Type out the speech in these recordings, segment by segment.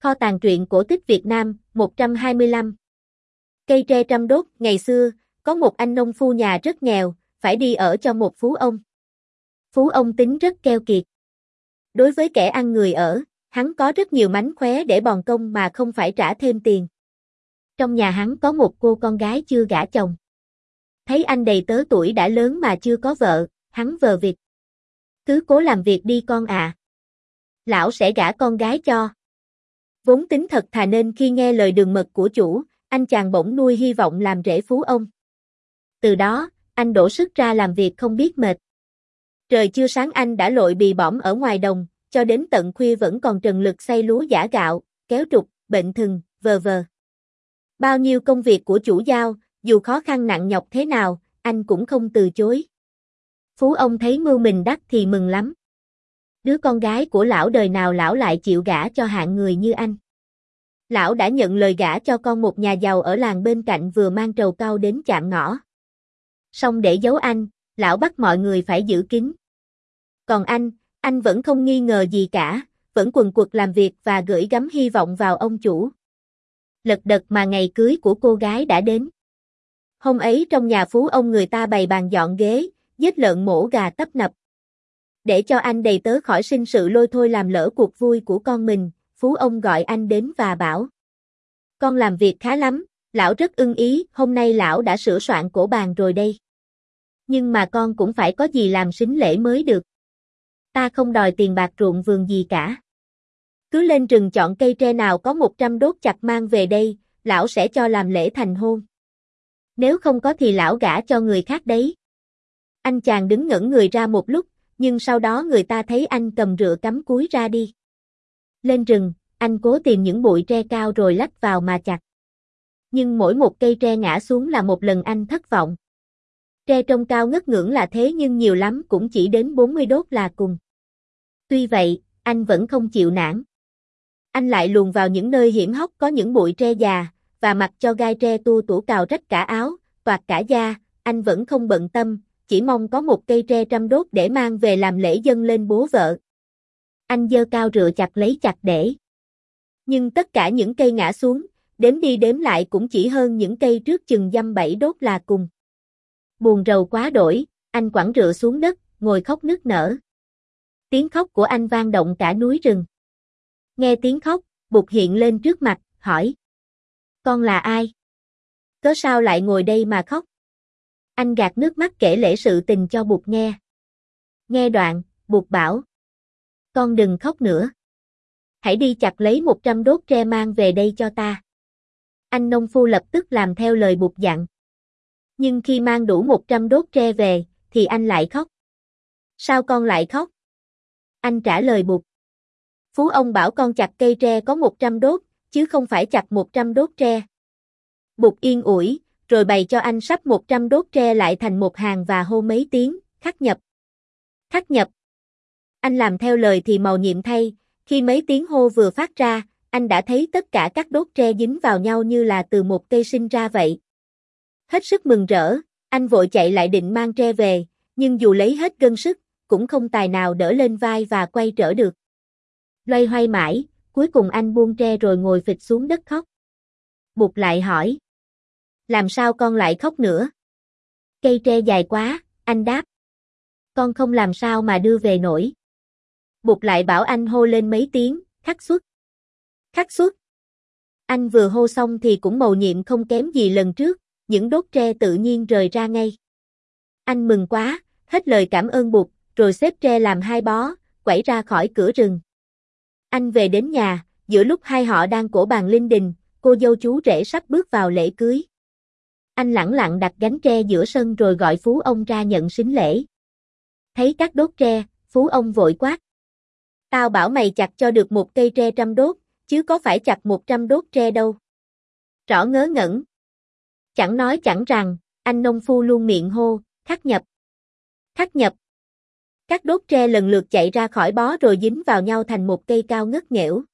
Kho tàng truyện cổ tích Việt Nam, 125. Cây tre trăm đốt. Ngày xưa, có một anh nông phu nhà rất nghèo, phải đi ở cho một phú ông. Phú ông tính rất keo kiệt. Đối với kẻ ăn người ở, hắn có rất nhiều mánh khóe để bòn công mà không phải trả thêm tiền. Trong nhà hắn có một cô con gái chưa gả chồng. Thấy anh đầy tớ tuổi đã lớn mà chưa có vợ, hắn vờ vịt. Cứ cố làm việc đi con ạ. Lão sẽ gả con gái cho. Vốn tính thật thà nên khi nghe lời đường mật của chủ, anh chàng bỗng nuôi hy vọng làm rể phú ông. Từ đó, anh đổ sức ra làm việc không biết mệt. Trời chưa sáng anh đã lội bì bõm ở ngoài đồng, cho đến tận khuya vẫn còn trần lực xay lúa giã gạo, kéo trục, bệnh thừng, vờ vờ. Bao nhiêu công việc của chủ giao, dù khó khăn nặng nhọc thế nào, anh cũng không từ chối. Phú ông thấy mưu mình đắc thì mừng lắm. Đứa con gái của lão đời nào lão lại chịu gả cho hạng người như anh. Lão đã nhận lời gả cho con một nhà giàu ở làng bên cạnh vừa mang trầu cau đến chạm ngõ. Song để giấu anh, lão bắt mọi người phải giữ kín. Còn anh vẫn không nghi ngờ gì cả, vẫn quần quật làm việc và gửi gắm hy vọng vào ông chủ. Lật đật mà ngày cưới của cô gái đã đến. Hôm ấy trong nhà phú ông người ta bày bàn dọn ghế, giết lợn mổ gà tấp nập. Để cho anh đầy tớ khỏi sinh sự lôi thôi làm lỡ cuộc vui của con mình, phú ông gọi anh đến và bảo. Con làm việc khá lắm, lão rất ưng ý, hôm nay lão đã sửa soạn cổ bàn rồi đây. Nhưng mà con cũng phải có gì làm sính lễ mới được. Ta không đòi tiền bạc ruộng vườn gì cả. Cứ lên rừng chọn cây tre nào có 100 đốt chặt mang về đây, lão sẽ cho làm lễ thành hôn. Nếu không có thì lão gả cho người khác đấy. Anh chàng đứng ngẩn người ra một lúc, nhưng sau đó người ta thấy anh cầm rựa cắm cúi ra đi. Lên rừng, anh cố tìm những bụi tre cao rồi lách vào mà chặt. Nhưng mỗi một cây tre ngã xuống là một lần anh thất vọng. Tre trông cao ngất ngưỡng là thế nhưng nhiều lắm cũng chỉ đến 40 đốt là cùng. Tuy vậy, anh vẫn không chịu nản. Anh lại luồn vào những nơi hiểm hóc có những bụi tre già, và mặc cho gai tre tua tủa cào rách cả áo, toạc cả da, anh vẫn không bận tâm, chỉ mong có một cây tre trăm đốt để mang về làm lễ dâng lên bố vợ. Anh giơ cao rựa chặt lấy chặt để. Nhưng tất cả những cây ngã xuống, đếm đi đếm lại cũng chỉ hơn những cây trước chừng dăm 7 đốt là cùng. Buồn rầu quá đổi, anh quẳng rựa xuống đất, ngồi khóc nức nở. Tiếng khóc của anh vang động cả núi rừng. Nghe tiếng khóc, Bụt hiện lên trước mặt, hỏi. Con là ai? Cớ sao lại ngồi đây mà khóc? Anh gạt nước mắt kể lể sự tình cho Bụt nghe. Nghe đoạn, Bụt bảo. Con đừng khóc nữa. Hãy đi chặt lấy 100 đốt tre mang về đây cho ta. Anh nông phu lập tức làm theo lời Bụt dặn. Nhưng khi mang đủ 100 đốt tre về, thì anh lại khóc. Sao con lại khóc? Anh trả lời Bụt. Phú ông bảo con chặt cây tre có 100 đốt, chứ không phải chặt 100 đốt tre. Bụt yên ủi, rồi bày cho anh sắp 100 đốt tre lại thành một hàng và hô mấy tiếng, khắc nhập. Khắc nhập. Anh làm theo lời thì màu nhiệm thay, khi mấy tiếng hô vừa phát ra, anh đã thấy tất cả các đốt tre dính vào nhau như là từ một cây sinh ra vậy. Hết sức mừng rỡ, anh vội chạy lại định mang tre về, nhưng dù lấy hết gân sức, cũng không tài nào đỡ lên vai và quay trở được. Loay hoay mãi, cuối cùng anh buông tre rồi ngồi phịch xuống đất khóc. Bụt lại hỏi. Làm sao con lại khóc nữa? Cây tre dài quá, anh đáp. Con không làm sao mà đưa về nổi. Bụt lại bảo anh hô lên mấy tiếng, khắc xuất. Khắc xuất. Anh vừa hô xong thì cũng mầu nhiệm không kém gì lần trước, những đốt tre tự nhiên rời ra ngay. Anh mừng quá, hết lời cảm ơn Bụt, rồi xếp tre làm hai bó, quẩy ra khỏi cửa rừng. Anh về đến nhà, giữa lúc hai họ đang cỗ bàn linh đình, cô dâu chú rể sắp bước vào lễ cưới. Anh lẳng lặng đặt gánh tre giữa sân rồi gọi phú ông ra nhận sính lễ. Thấy các đốt tre, phú ông vội quát. Tao bảo mày chặt cho được một cây tre trăm đốt, chứ có phải chặt 100 đốt tre đâu. Rõ ngớ ngẩn. Chẳng nói chẳng rằng, anh nông phu luôn miệng hô, khắc nhập. Khắc nhập. Các đốt tre lần lượt chạy ra khỏi bó rồi dính vào nhau thành một cây cao ngất nghẽo.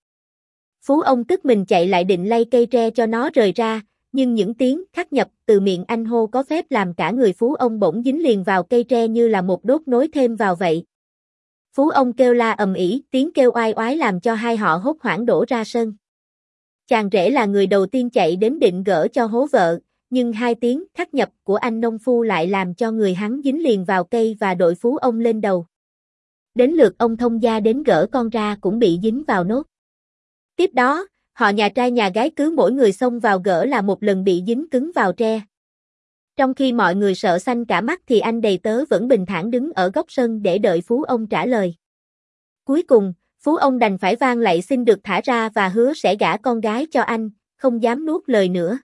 Phú ông tức mình chạy lại định lay cây tre cho nó rời ra, nhưng những tiếng khắc nhập từ miệng anh hô có phép làm cả người phú ông bỗng dính liền vào cây tre như là một đốt nối thêm vào vậy. Phú ông kêu la ầm ĩ, tiếng kêu oai oái làm cho hai họ hốt hoảng đổ ra sân. Chàng rể là người đầu tiên chạy đến định gỡ cho hố vợ, nhưng 2 tiếng khắc nhập của anh nông phu lại làm cho người hắn dính liền vào cây và đội phú ông lên đầu. Đến lượt ông thông gia đến gỡ con ra cũng bị dính vào nốt. Tiếp đó, họ nhà trai nhà gái cứ mỗi người xông vào gỡ là một lần bị dính cứng vào tre. Trong khi mọi người sợ xanh cả mắt thì anh đầy tớ vẫn bình thản đứng ở góc sân để đợi phú ông trả lời. Cuối cùng, phú ông đành phải vang lạy xin được thả ra và hứa sẽ gả con gái cho anh, không dám nuốt lời nữa.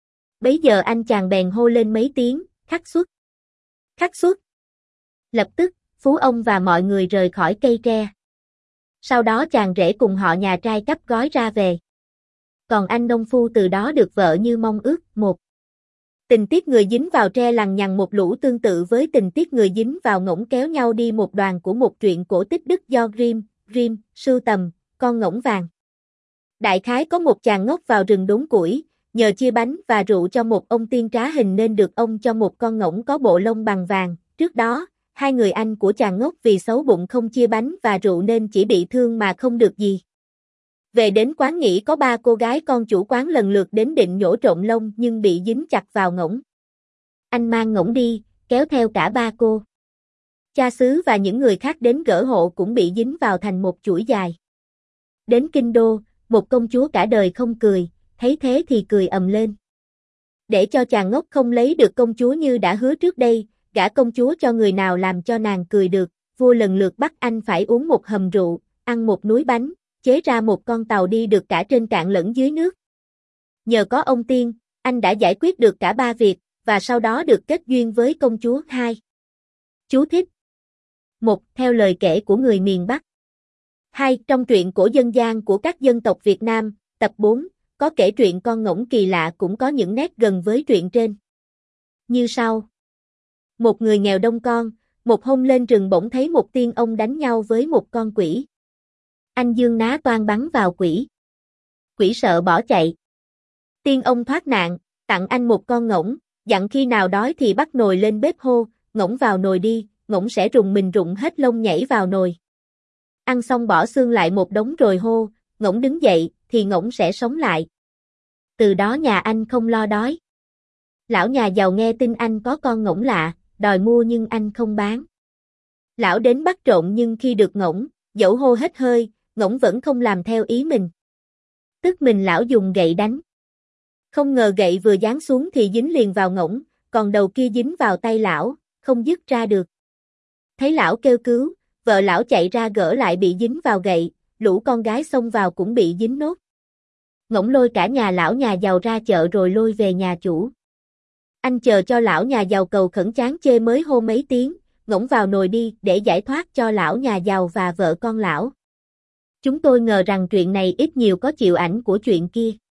Bấy giờ anh chàng bèn hô lên mấy tiếng, khắc xuất. Khắc xuất. Lập tức, phú ông và mọi người rời khỏi cây tre. Sau đó chàng rể cùng họ nhà trai cắp gói ra về. Còn anh nông phu từ đó được vợ như mong ước. 1. Tình tiết người dính vào tre lằng nhằng một lũ tương tự với tình tiết người dính vào ngỗng kéo nhau đi một đoàn của một truyện cổ tích Đức do Grimm sưu tầm, Con ngỗng vàng. Đại khái có một chàng ngốc vào rừng đốn củi, nhờ chia bánh và rượu cho một ông tiên trá hình nên được ông cho một con ngỗng có bộ lông bằng vàng. Trước đó, 2 người anh của chàng ngốc vì xấu bụng không chia bánh và rượu nên chỉ bị thương mà không được gì. Về đến quán nghỉ có 3 cô gái con chủ quán lần lượt đến định nhổ trộm lông nhưng bị dính chặt vào ngỗng. Anh mang ngỗng đi, kéo theo cả 3 cô. Cha xứ và những người khác đến gỡ hộ cũng bị dính vào thành một chuỗi dài. Đến kinh đô, một công chúa cả đời không cười, thấy thế thì cười ầm lên. Để cho chàng ngốc không lấy được công chúa như đã hứa trước đây, gả công chúa cho người nào làm cho nàng cười được, vua lần lượt bắt anh phải uống một hầm rượu, ăn một núi bánh, chế ra một con tàu đi được cả trên cạn lẫn dưới nước. Nhờ có ông tiên, anh đã giải quyết được cả 3 việc, và sau đó được kết duyên với công chúa. 2. Chú thích. 1. Theo lời kể của người miền Bắc. 2. Trong truyện cổ dân gian của các dân tộc Việt Nam, tập 4, có kể truyện con ngỗng kỳ lạ cũng có những nét gần với truyện trên. Như sau. Một người nghèo đông con, một hôm lên rừng bỗng thấy một tiên ông đánh nhau với một con quỷ. Anh giương ná toan bắn vào quỷ. Quỷ sợ bỏ chạy. Tiên ông thoát nạn, tặng anh một con ngỗng, dặn khi nào đói thì bắt nồi lên bếp hô, ngỗng vào nồi đi, ngỗng sẽ rùng mình rụng hết lông nhảy vào nồi. Ăn xong bỏ xương lại một đống rồi hô, ngỗng đứng dậy, thì ngỗng sẽ sống lại. Từ đó nhà anh không lo đói. Lão nhà giàu nghe tin anh có con ngỗng lạ, đòi mua nhưng anh không bán. Lão đến bắt trộm nhưng khi được ngỗng, dẫu hô hết hơi, ngỗng vẫn không làm theo ý mình. Tức mình lão dùng gậy đánh. Không ngờ gậy vừa giáng xuống thì dính liền vào ngỗng, còn đầu kia dính vào tay lão, không dứt ra được. Thấy lão kêu cứu, vợ lão chạy ra gỡ lại bị dính vào gậy, lũ con gái xông vào cũng bị dính nốt. Ngỗng lôi cả nhà lão nhà giàu ra chợ rồi lôi về nhà chủ. Anh chờ cho lão nhà giàu cầu khẩn chán chê mới hô mấy tiếng, ngỗng vào nồi đi để giải thoát cho lão nhà giàu và vợ con lão. Chúng tôi ngờ rằng chuyện này ít nhiều có chịu ảnh của chuyện kia.